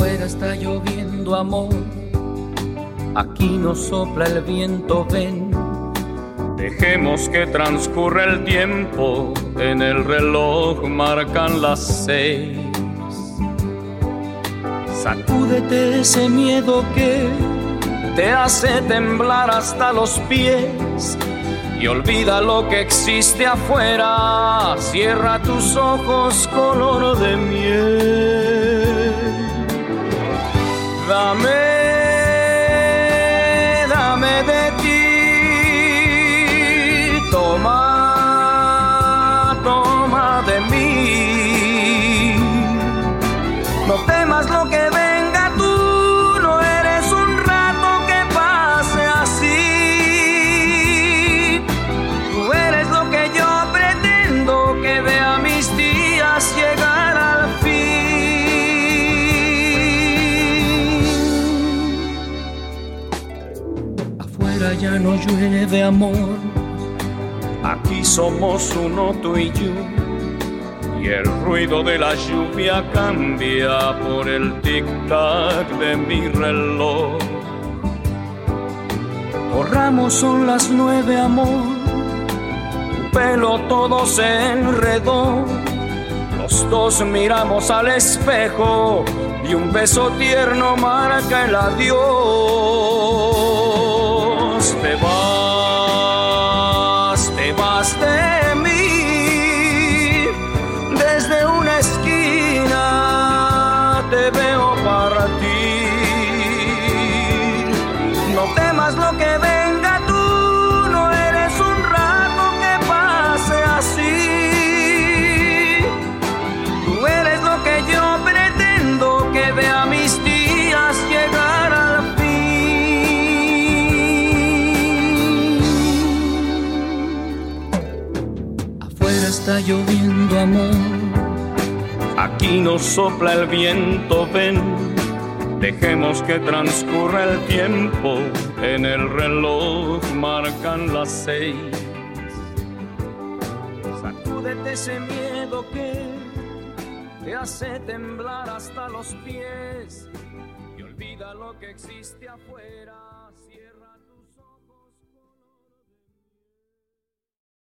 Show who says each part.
Speaker 1: Afuera está lloviendo amor, aquí nos sopla el viento, ven.
Speaker 2: Dejemos que transcurra el tiempo, en el reloj marcan las 6.
Speaker 1: Sacúdete ese miedo que te hace temblar hasta los pies y olvida lo que existe afuera. Cierra tus ojos color de miel. Dame de ti, toma de mí. No temas lo que venga, tú no eres un rato que pase así. Tú eres lo que yo pretendo, que vea mis días llegar al fin. Afuera ya no llueve amor, aquí somos uno tú y yo. Y el ruido de la lluvia cambia por el tic-tac de mi reloj. Corramos, son las 9 amor, tu pelo todo se enredó. Los dos miramos al espejo y un beso tierno marca el adiós. Te vas de mí. Desde una esquina te veo partir. No temas lo que venga, tú no eres un rato que pase así. Tú eres lo que yo pretendo, que vea mis días llegar al fin. Afuera está lloviendo amor, aquí nos sopla el viento, ven. Dejemos que transcurra el tiempo, en el reloj marcan las 6. Sacúdete ese miedo que te hace temblar hasta los pies y olvida lo que existe afuera.